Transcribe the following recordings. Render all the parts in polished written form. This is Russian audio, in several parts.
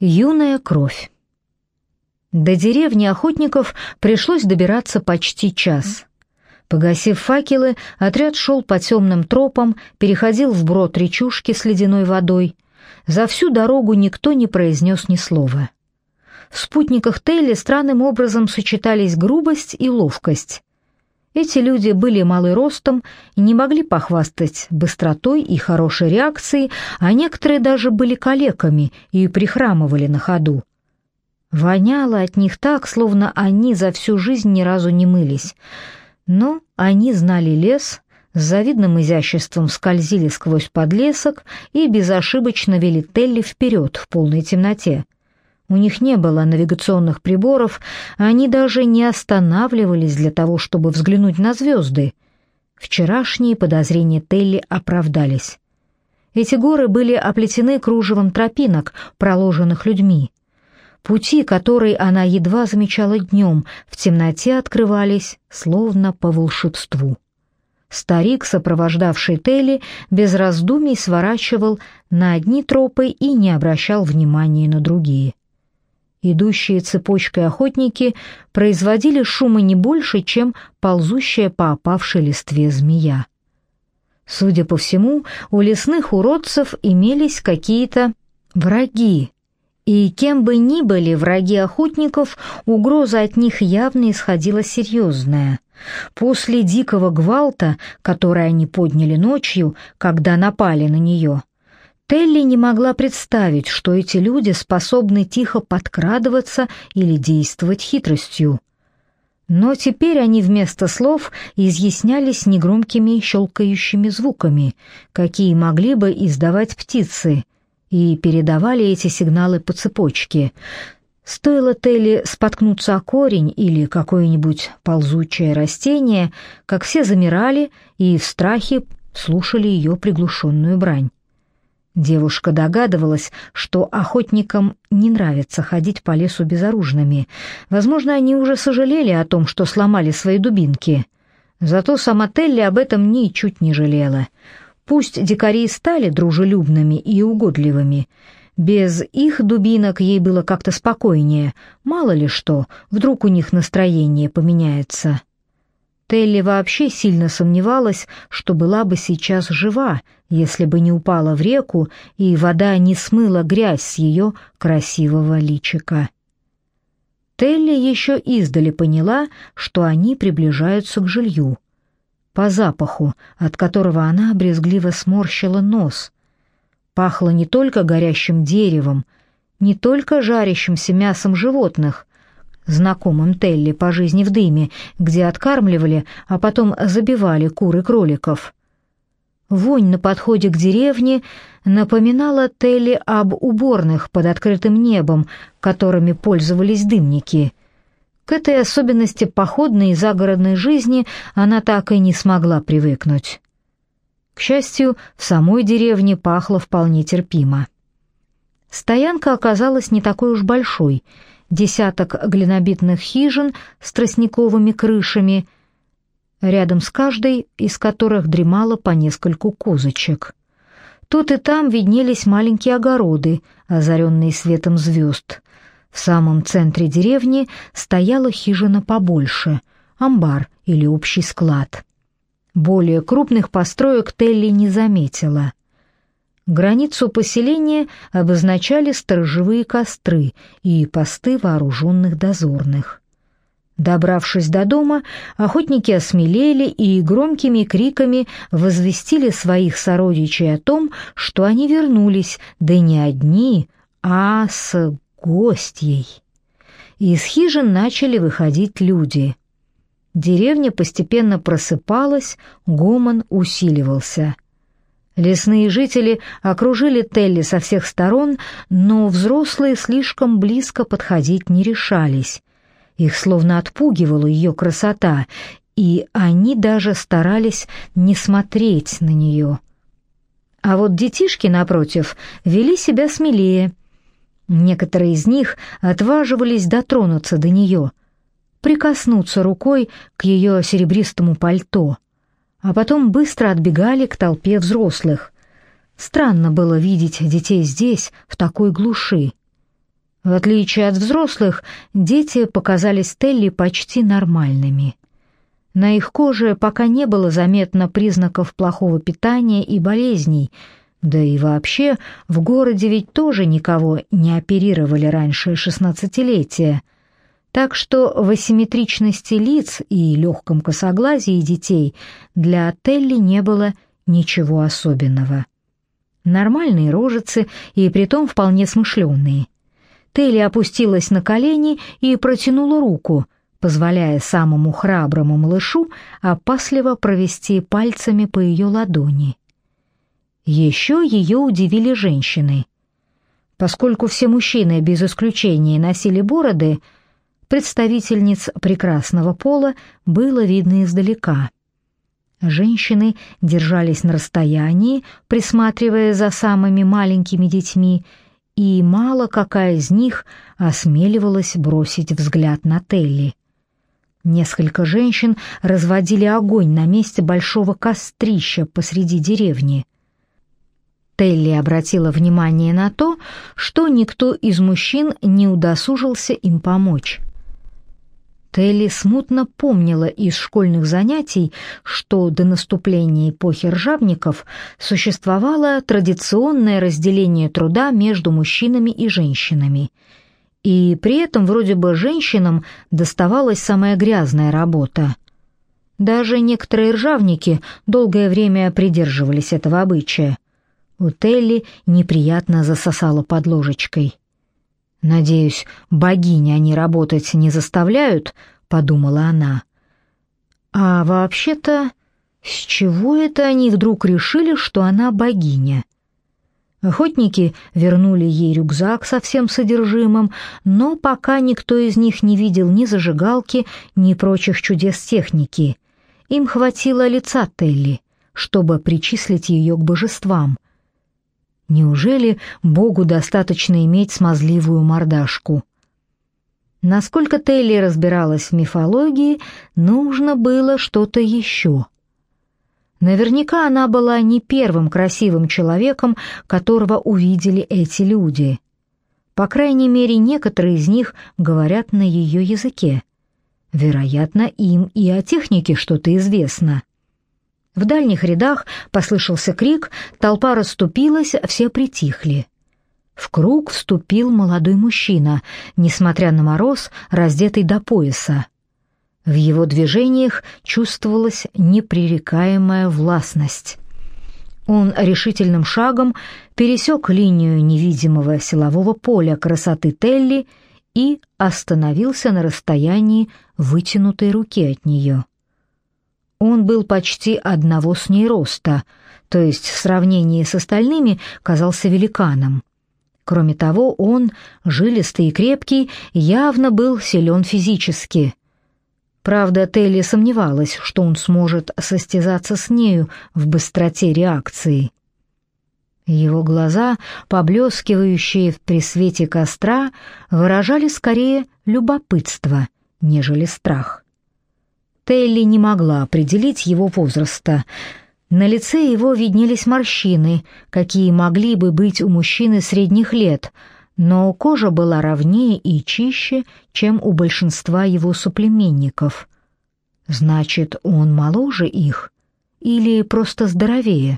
Юная кровь. До деревни охотников пришлось добираться почти час. Погасив факелы, отряд шел по темным тропам, переходил вброд речушки с ледяной водой. За всю дорогу никто не произнес ни слова. В спутниках Телли странным образом сочетались грубость и ловкость. Эти люди были малы ростом и не могли похвастать быстротой и хорошей реакцией, а некоторые даже были калеками и прихрамывали на ходу. Воняло от них так, словно они за всю жизнь ни разу не мылись. Но они знали лес, с завидным изяществом скользили сквозь подлесок и безошибочно вели Телли вперед в полной темноте. У них не было навигационных приборов, они даже не останавливались для того, чтобы взглянуть на звезды. Вчерашние подозрения Телли оправдались. Эти горы были оплетены кружевом тропинок, проложенных людьми. Пути, которые она едва замечала днем, в темноте открывались, словно по волшебству. Старик, сопровождавший Телли, без раздумий сворачивал на одни тропы и не обращал внимания на другие. Идущие цепочкой охотники производили шума не больше, чем ползущая по опавшей листве змея. Судя по всему, у лесных уродцев имелись какие-то враги, и кем бы ни были враги охотников, угроза от них явно исходила серьезная. После дикого гвалта, который они подняли ночью, когда напали на нее, Телли не могла представить, что эти люди способны тихо подкрадываться или действовать хитростью. Но теперь они вместо слов изъяснялись негромкими щелкающими звуками, какие могли бы издавать птицы, и передавали эти сигналы по цепочке. Стоило Телли споткнуться о корень или какое-нибудь ползучее растение, как все замирали и в страхе слушали ее приглушенную брань. Девушка догадывалась, что охотникам не нравится ходить по лесу безоружными. Возможно, они уже сожалели о том, что сломали свои дубинки. Зато сама Телли об этом ничуть не жалела. Пусть дикари стали дружелюбными и угодливыми, без их дубинок ей было как-то спокойнее. Мало ли что, вдруг у них настроение поменяется. Телли вообще сильно сомневалась, что была бы сейчас жива, если бы не упала в реку и вода не смыла грязь с ее красивого личика. Телли еще издали поняла, что они приближаются к жилью. По запаху, от которого она брезгливо сморщила нос. Пахло не только горящим деревом, не только жарящимся мясом животных, знакомым Телли по жизни в дыме, где откармливали, а потом забивали кур и кроликов. Вонь на подходе к деревне напоминала Телли об уборных под открытым небом, которыми пользовались дымники. К этой особенности походной и загородной жизни она так и не смогла привыкнуть. К счастью, в самой деревне пахло вполне терпимо. Стоянка оказалась не такой уж большой. Десяток глинобитных хижин с тростниковыми крышами, рядом с каждой из которых дремало по нескольку козочек. Тут и там виднелись маленькие огороды, озаренные светом звезд. В самом центре деревни стояла хижина побольше, амбар или общий склад. Более крупных построек Телли не заметила. Границу поселения обозначали сторожевые костры и посты вооруженных дозорных. Добравшись до дома, охотники осмелели и громкими криками возвестили своих сородичей о том, что они вернулись, да не одни, а с гостьей. Из хижин начали выходить люди. Деревня постепенно просыпалась, гомон усиливался. Лесные жители окружили Телли со всех сторон, но взрослые слишком близко подходить не решались. Их словно отпугивала ее красота, и они даже старались не смотреть на нее. А вот детишки, напротив, вели себя смелее. Некоторые из них отваживались дотронуться до нее, прикоснуться рукой к ее серебристому пальто, а потом быстро отбегали к толпе взрослых. Странно было видеть детей здесь, в такой глуши. В отличие от взрослых, дети показались Телли почти нормальными. На их коже пока не было заметно признаков плохого питания и болезней, да и вообще в городе ведь тоже никого не оперировали раньше 16-летия, так что в асимметричности лиц и легком косоглазии детей для Телли не было ничего особенного. Нормальные рожицы и притом вполне смышленые. Телли опустилась на колени и протянула руку, позволяя самому храброму малышу опасливо провести пальцами по ее ладони. Еще ее удивили женщины. Поскольку все мужчины без исключения носили бороды, представительниц прекрасного пола было видно издалека. Женщины держались на расстоянии, присматривая за самыми маленькими детьми, и мало какая из них осмеливалась бросить взгляд на Телли. Несколько женщин разводили огонь на месте большого кострища посреди деревни. Телли обратила внимание на то, что никто из мужчин не удосужился им помочь. Телли смутно помнила из школьных занятий, что до наступления эпохи ржавников существовало традиционное разделение труда между мужчинами и женщинами, и при этом вроде бы женщинам доставалась самая грязная работа. Даже некоторые ржавники долгое время придерживались этого обычая. У Телли неприятно засосало под ложечкой. «Надеюсь, богини они работать не заставляют», — подумала она. «А вообще-то, с чего это они вдруг решили, что она богиня?» Охотники вернули ей рюкзак со всем содержимым, но пока никто из них не видел ни зажигалки, ни прочих чудес техники. Им хватило лица Телли, чтобы причислить ее к божествам. Неужели Богу достаточно иметь смазливую мордашку? Насколько Телли разбиралась в мифологии, нужно было что-то еще. Наверняка она была не первым красивым человеком, которого увидели эти люди. По крайней мере, некоторые из них говорят на ее языке. Вероятно, им и о технике что-то известно. В дальних рядах послышался крик, толпа расступилась, все притихли. В круг вступил молодой мужчина, несмотря на мороз, раздетый до пояса. В его движениях чувствовалась непререкаемая властность. Он решительным шагом пересек линию невидимого силового поля красоты Телли и остановился на расстоянии вытянутой руки от нее. Он был почти одного с ней роста, то есть в сравнении с остальными казался великаном. Кроме того, он, жилистый и крепкий, явно был силен физически. Правда, Телли сомневалась, что он сможет состязаться с нею в быстроте реакции. Его глаза, поблескивающие при свете костра, выражали скорее любопытство, нежели страх. Телли не могла определить его возраста. На лице его виднелись морщины, какие могли бы быть у мужчины средних лет, но кожа была ровнее и чище, чем у большинства его соплеменников. Значит, он моложе их или просто здоровее?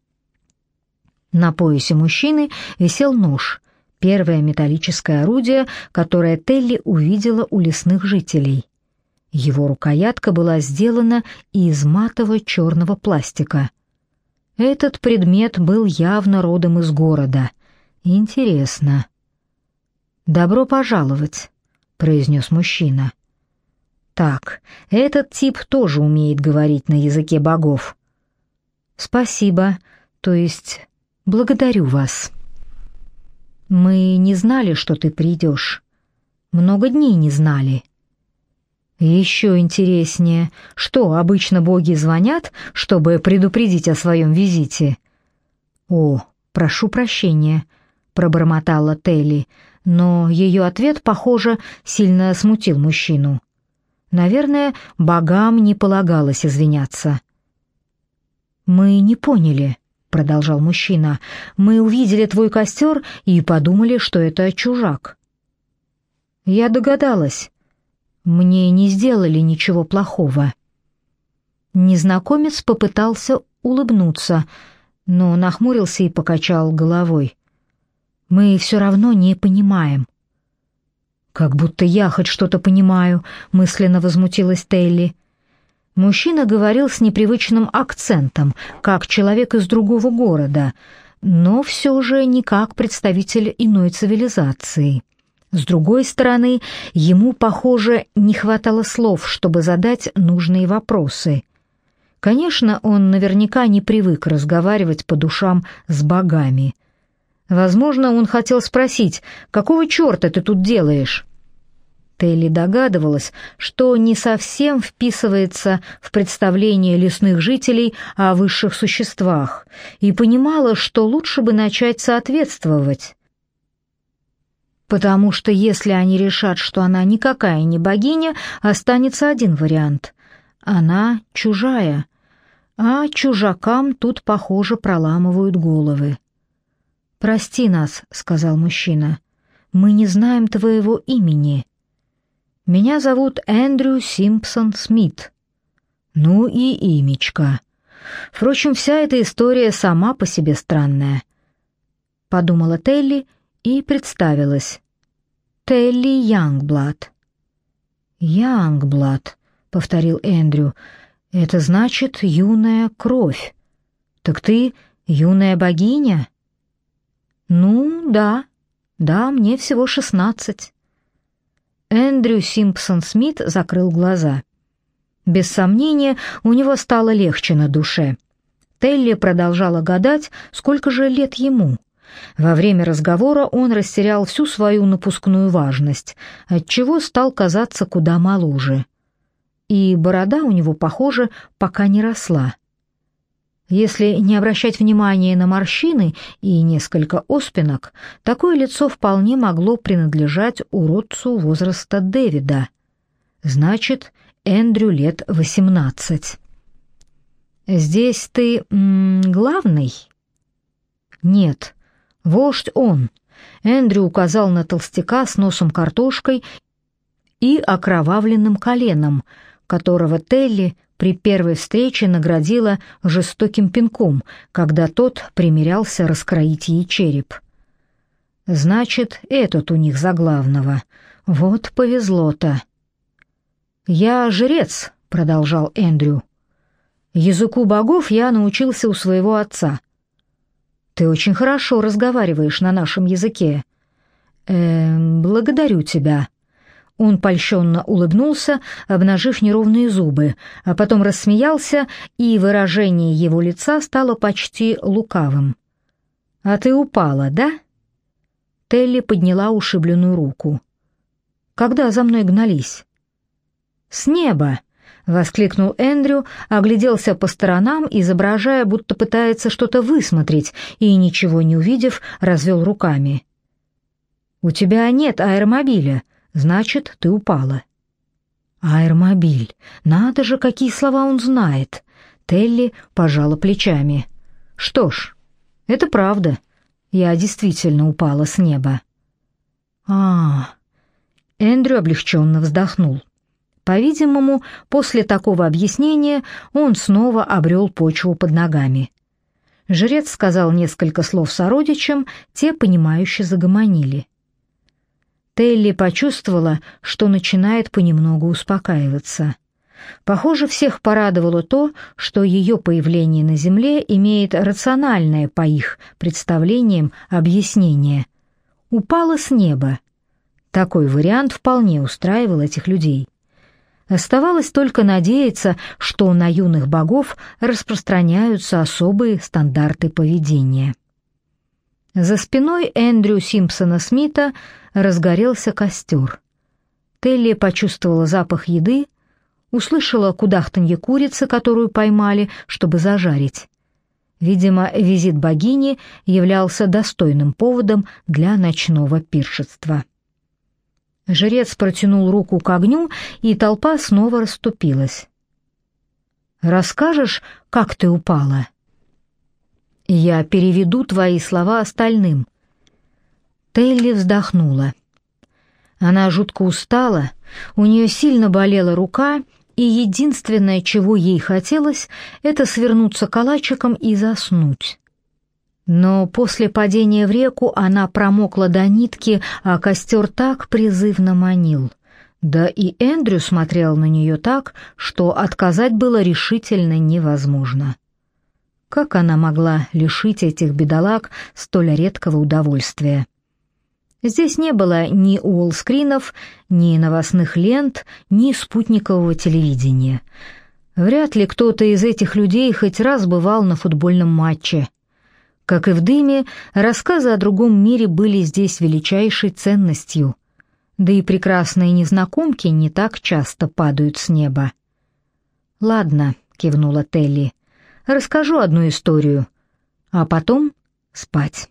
На поясе мужчины висел нож, первое металлическое орудие, которое Телли увидела у лесных жителей. Его рукоятка была сделана из матово-черного пластика. Этот предмет был явно родом из города. Интересно. «Добро пожаловать», — произнес мужчина. «Так, этот тип тоже умеет говорить на языке богов». «Спасибо, то есть благодарю вас». «Мы не знали, что ты придешь. Много дней не знали». «Еще интереснее, что обычно боги звонят, чтобы предупредить о своем визите?» «О, прошу прощения», — пробормотала Телли, но ее ответ, похоже, сильно смутил мужчину. Наверное, богам не полагалось извиняться. «Мы не поняли», — продолжал мужчина. «Мы увидели твой костер и подумали, что это чужак». Я догадалась. Мне не сделали ничего плохого. Незнакомец попытался улыбнуться, но нахмурился и покачал головой. Мы все равно не понимаем. Как будто я хоть что-то понимаю, мысленно возмутилась Телли. Мужчина говорил с непривычным акцентом, как человек из другого города, но все же не как представитель иной цивилизации. С другой стороны, ему, похоже, не хватало слов, чтобы задать нужные вопросы. Конечно, он наверняка не привык разговаривать по душам с богами. Возможно, он хотел спросить, какого черта ты тут делаешь? Телли догадывалась, что не совсем вписывается в представление лесных жителей о высших существах, и понимала, что лучше бы начать соответствовать. Потому что если они решат, что она никакая не богиня, останется один вариант. Она чужая, а чужакам тут, похоже, проламывают головы. «Прости нас», — сказал мужчина, — «мы не знаем твоего имени». «Меня зовут Эндрю Симпсон Смит». Ну и имечко. Впрочем, вся эта история сама по себе странная. Подумала Телли и представилась. Телли Янгблад. «Янгблад», — повторил Эндрю, — «это значит юная кровь. Так ты юная богиня?» «Ну, да, мне всего 16». Эндрю Симпсон Смит закрыл глаза. Без сомнения, у него стало легче на душе. Телли продолжала гадать, сколько же лет ему. Во время разговора он растерял всю свою напускную важность, отчего стал казаться куда моложе. И борода у него, похоже, пока не росла. Если не обращать внимания на морщины и несколько оспинок, такое лицо вполне могло принадлежать уродцу возраста Дэвида. Значит, Эндрю лет 18. «Здесь ты главный?» «Нет, вождь он». Эндрю указал на толстяка с носом картошкой и окровавленным коленом, которого Телли при первой встрече наградила жестоким пинком, когда тот примерялся раскроить ей череп. «Значит, этот у них за главного. Вот повезло-то». «Я жрец», — продолжал Эндрю. «Языку богов я научился у своего отца». «Ты очень хорошо разговариваешь на нашем языке». «Благодарю тебя». Он польщенно улыбнулся, обнажив неровные зубы, а потом рассмеялся, и выражение его лица стало почти лукавым. «А ты упала, да?» Телли подняла ушибленную руку. «Когда за мной гнались?» «С неба!» — воскликнул Эндрю, огляделся по сторонам, изображая, будто пытается что-то высмотреть, и, ничего не увидев, развел руками. «У тебя нет аэромобиля. Значит, ты упала». «Аэромобиль. Надо же, какие слова он знает!» Телли пожала плечами. «Что ж, это правда. Я действительно упала с неба». Эндрю облегченно вздохнул. По-видимому, после такого объяснения он снова обрел почву под ногами. Жрец сказал несколько слов сородичам, те, понимающе загомонили. Телли почувствовала, что начинает понемногу успокаиваться. Похоже, всех порадовало то, что ее появление на Земле имеет рациональное, по их представлениям, объяснение. Упала с неба. Такой вариант вполне устраивал этих людей. Оставалось только надеяться, что на юных богов распространяются особые стандарты поведения. За спиной Эндрю Симпсона Смита разгорелся костер. Телли почувствовала запах еды, услышала кудахтанье курицы, которую поймали, чтобы зажарить. Видимо, визит богини являлся достойным поводом для ночного пиршества. Жрец протянул руку к огню, и толпа снова расступилась. «Расскажешь, как ты упала?» «Я переведу твои слова остальным». Телли вздохнула. Она жутко устала, у нее сильно болела рука, и единственное, чего ей хотелось, это свернуться калачиком и заснуть. Но после падения в реку она промокла до нитки, а костер так призывно манил. Да и Эндрю смотрел на нее так, что отказать было решительно невозможно. Как она могла лишить этих бедолаг столь редкого удовольствия? Здесь не было ни уолл-скринов, ни новостных лент, ни спутникового телевидения. Вряд ли кто-то из этих людей хоть раз бывал на футбольном матче. Как и в дыме, рассказы о другом мире были здесь величайшей ценностью. Да и прекрасные незнакомки не так часто падают с неба. «Ладно», — кивнула Телли, — «расскажу одну историю, а потом спать».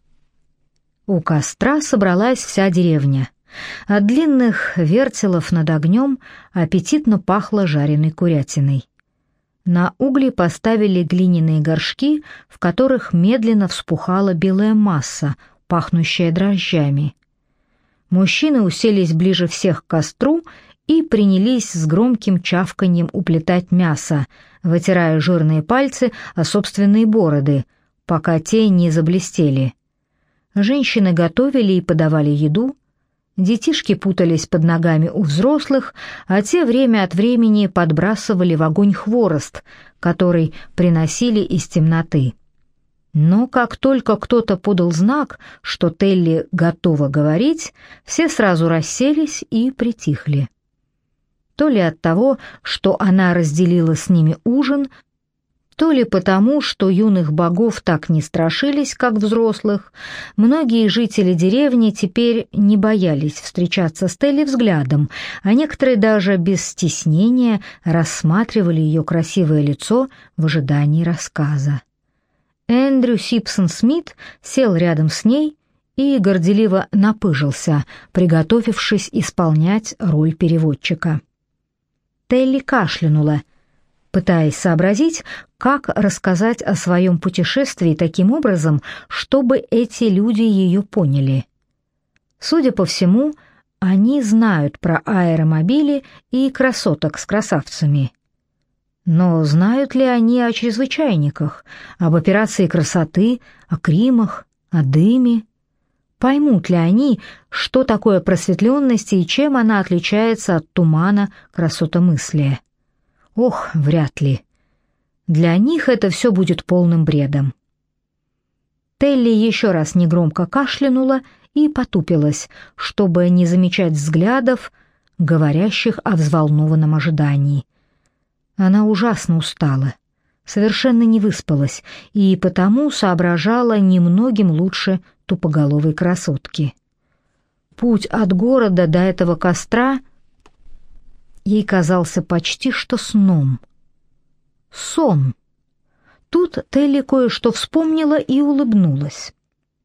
У костра собралась вся деревня. От длинных вертелов над огнем аппетитно пахло жареной курятиной. На угли поставили глиняные горшки, в которых медленно вспухала белая масса, пахнущая дрожжами. Мужчины уселись ближе всех к костру и принялись с громким чавканьем уплетать мясо, вытирая жирные пальцы о собственные бороды, пока те не заблестели. Женщины готовили и подавали еду, детишки путались под ногами у взрослых, а те время от времени подбрасывали в огонь хворост, который приносили из темноты. Но как только кто-то подал знак, что Телли готова говорить, все сразу расселись и притихли. То ли от того, что она разделила с ними ужин, то ли потому, что юных богов так не страшились, как взрослых, многие жители деревни теперь не боялись встречаться с Телли взглядом, а некоторые даже без стеснения рассматривали ее красивое лицо в ожидании рассказа. Эндрю Сипсон-Смит сел рядом с ней и горделиво напыжился, приготовившись исполнять роль переводчика. Телли кашлянула, пытаясь сообразить, как рассказать о своем путешествии таким образом, чтобы эти люди ее поняли. Судя по всему, они знают про аэромобили и красоток с красавцами. Но знают ли они о чрезвычайниках, об операции красоты, о Кримах, о дыме? Поймут ли они, что такое просветленность и чем она отличается от тумана красотомыслия? Ох, вряд ли. Для них это все будет полным бредом. Телли еще раз негромко кашлянула и потупилась, чтобы не замечать взглядов, говорящих о взволнованном ожидании. Она ужасно устала, совершенно не выспалась и потому соображала немногим лучше тупоголовой красотки. Путь от города до этого костра ей казался почти что сном. Сон. Тут Телли кое-что вспомнила и улыбнулась.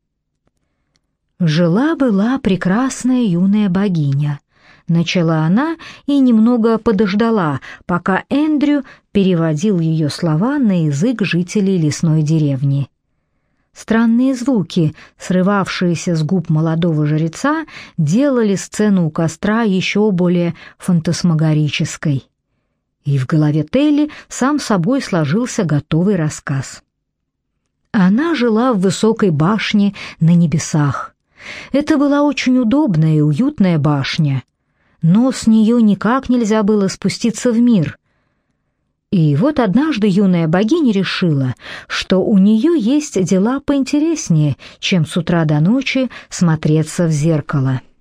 «Жила-была прекрасная юная богиня», — начала она и немного подождала, пока Эндрю переводил ее слова на язык жителей лесной деревни. Странные звуки, срывавшиеся с губ молодого жреца, делали сцену у костра еще более фантасмагорической. И в голове Телли сам собой сложился готовый рассказ. Она жила в высокой башне на небесах. Это была очень удобная и уютная башня, но с нее никак нельзя было спуститься в мир. И вот однажды юная богиня решила, что у нее есть дела поинтереснее, чем с утра до ночи смотреться в зеркало.